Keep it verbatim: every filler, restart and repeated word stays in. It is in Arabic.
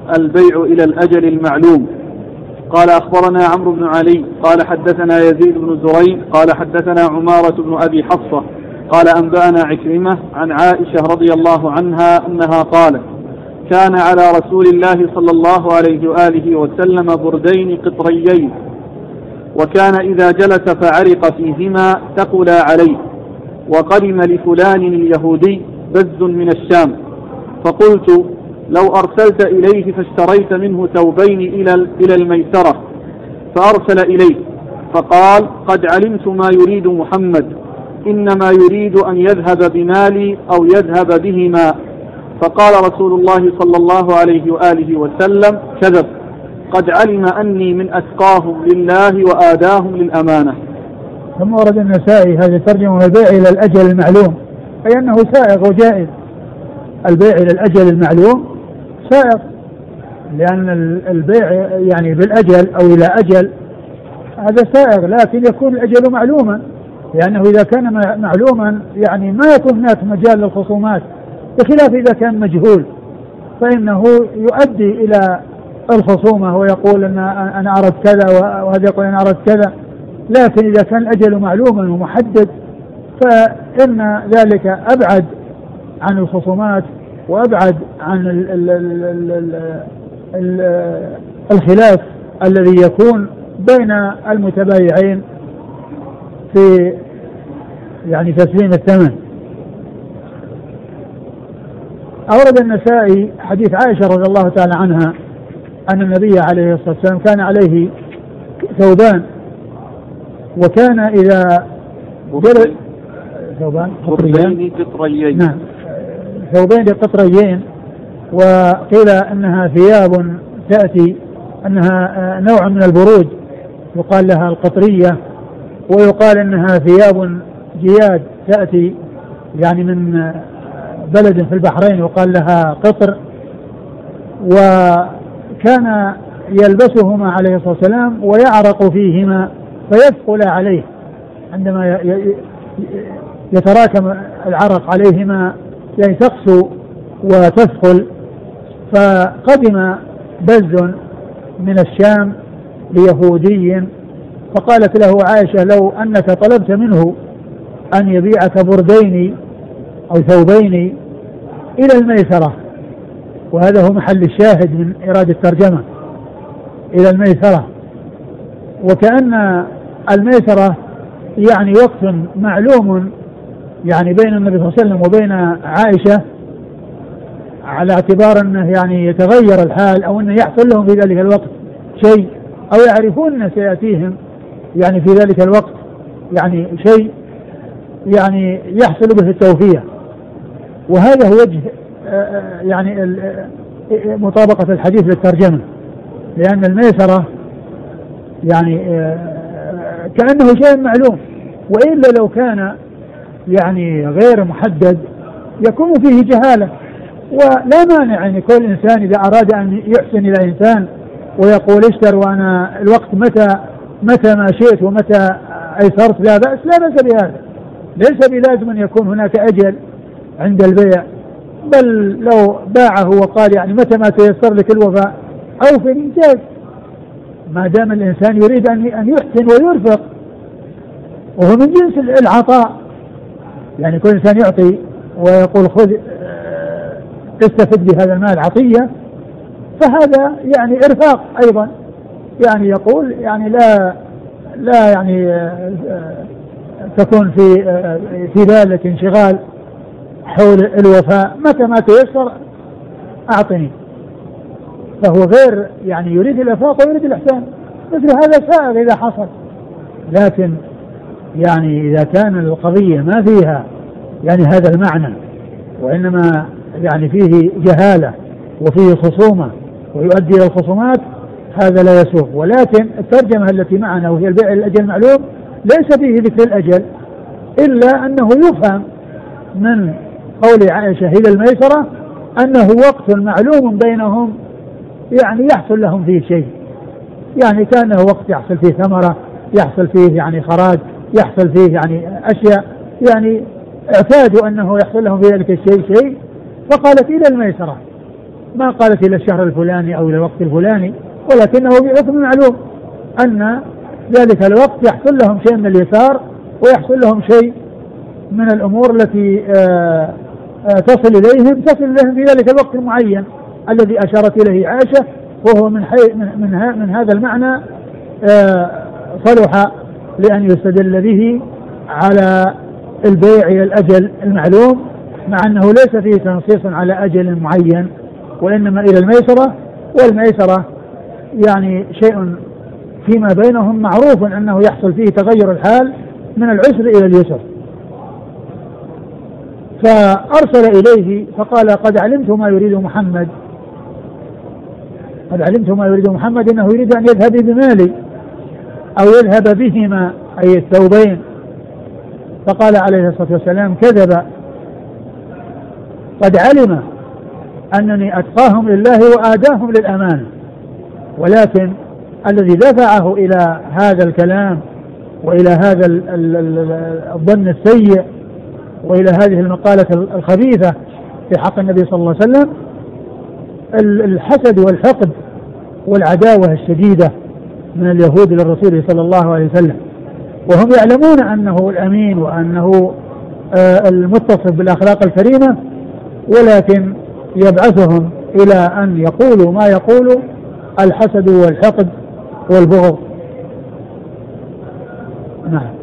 البيع إلى الأجل المعلوم. قال أخبرنا عمرو بن علي قال حدثنا يزيد بن زريع قال حدثنا عمارة بن أبي حفصة قال أنبأنا عكرمة عن عائشة رضي الله عنها أنها قالت: كان على رسول الله صلى الله عليه وآله وسلم بردين قطريين، وكان إذا جلس فعرق فيهما ثقلا عليه، وقدم لفلان اليهودي بز من الشام، فقلت: لو أرسلت إليه فاشتريت منه ثوبين إلى الميسرة، فأرسل إليه فقال: قد علمت ما يريد محمد، إنما يريد أن يذهب بمالي أو يذهب بهما. فقال رسول الله صلى الله عليه وآله وسلم: كذب، قد علم أني من أتقاهم لله وآداهم للأمانة. ثم ورد النسائي هذا ترجمة البيع إلى الأجل المعلوم، أي أنه سائغ وجائز. البيع إلى الأجل المعلوم سائغ، لأن البيع يعني بالأجل أو إلى أجل هذا سائغ، لكن يكون الأجل معلوما، لأنه إذا كان معلوما يعني ما يكون هناك مجال للخصومات، بخلاف إذا كان مجهول فإنه يؤدي إلى الخصومة ويقول أن أنا أردت كذا وهذا يقول أنا أردت كذا. لكن إذا كان الأجل معلوما ومحدد فإن ذلك أبعد عن الخصومات وأبعد عن ال ال ال ال ال الخلاف الذي يكون بين المتبايعين في يعني تسليم الثمن. أورد النسائي حديث عائشة رضي الله تعالى عنها أن النبي عليه الصلاة والسلام كان عليه ثوبان، وكان إذا جلس ثوبان قطريين، نعم ثوبين قطريين، وقيل أنها ثياب تأتي أنها نوع من البروج يقال لها القطرية، ويقال أنها ثياب جياد تأتي يعني من بلد في البحرين يقال لها قطر. وكان يلبسهما عليه الصلاة والسلام ويعرق فيهما فيثقل عليه، عندما يتراكم العرق عليهما يعني تقسو وتثقل. فقدم بز من الشام ليهودي فقالت له عائشة: لو أنك طلبت منه أن يبيعك بردين أو ثوبين إلى الميسرة، وهذا هو محل الشاهد من إرادة الترجمة، إلى الميسرة. وكأن الميسرة يعني وقت معلوم يعني بين النبي صلى الله عليه وسلم وبين عائشة، على اعتبار أنه يعني يتغير الحال أو أنه يحصل لهم في ذلك الوقت شيء، أو يعرفون أن سيأتيهم يعني في ذلك الوقت يعني شيء يعني يحصل به التوفية. وهذا هو وجه يعني مطابقة الحديث للترجمة، لأن الميسرة يعني كأنه شيء معلوم، وإلا لو كان يعني غير محدد يكون فيه جهالة. ولا مانع أن يكون الإنسان إذا أراد أن يحسن إلى إنسان ويقول اشتر وأنا الوقت متى متى ما شئت ومتى أيسرت لا بأس، لا بأس بهذا، ليس بلازم أن يكون هناك أجل عند البيع، بل لو باعه وقال يعني متى ما تيسر لك الوفاء أو في الإنجاز، ما دام الإنسان يريد أن يحسن ويرفق، وهو من جنس العطاء، يعني كل إنسان يعطي ويقول خذ استفد بهذا المال عطية، فهذا يعني إرفاق أيضا، يعني يقول يعني لا لا يعني تكون في في بالك انشغال حول الوفاء، متى ما تيسر أعطني، فهو غير يعني يريد الإرفاق ويريد الإحسان. مثل هذا سائغ إذا حصل، لكن يعني إذا كان القضية ما فيها يعني هذا المعنى، وإنما يعني فيه جهالة وفيه خصومة ويؤدي إلى الخصومات، هذا لا يسوغ. ولكن الترجمة التي معنا وهي البيع الأجل معلوم ليس فيه ذكر الأجل، إلا أنه يفهم من قول عائشة إلى الميسرة أنه وقت معلوم بينهم يعني يحصل لهم فيه شيء، يعني كأنه وقت يحصل فيه ثمرة، يحصل فيه يعني خراج، يحصل فيه يعني أشياء يعني اعتادوا أنه يحصل لهم في ذلك الشيء شيء، فقالت إلى الميسرة، ما قالت إلى الشهر الفلاني أو إلى الوقت الفلاني، ولكنه بحكم معلوم أن ذلك الوقت يحصل لهم شيء من اليسار ويحصل لهم شيء من الأمور التي آآ آآ تصل إليهم تصل إليهم في ذلك الوقت المعين الذي أشارت إليه عائشة، وهو من, حي من, من, من هذا المعنى صلح لأن يستدل به على البيع إلى الأجل المعلوم، مع أنه ليس فيه تنصيص على أجل معين وإنما إلى الميسرة، والميسرة يعني شيء فيما بينهم معروف أنه يحصل فيه تغير الحال من العسر إلى اليسر. فأرسل إليه فقال قد علمت ما يريد محمد قد علمت ما يريد محمد إنه يريد أن يذهب بمالي أو يذهب بهما أي الثوبين. فقال عليه الصلاة والسلام كذب، قد علم أنني أتقاهم لله وآداهم للأمانة، ولكن الذي دفعه إلى هذا الكلام وإلى هذا الظن السيء وإلى هذه المقالة الخبيثة في حق النبي صلى الله عليه وسلم الحسد والحقد والعداوة الشديدة من اليهود للرسول صلى الله عليه وسلم، وهم يعلمون أنه الأمين وأنه المتصف بالأخلاق الكريمة، ولكن يبعثهم إلى أن يقولوا ما يقولوا الحسد والحقد والبغض. نعم.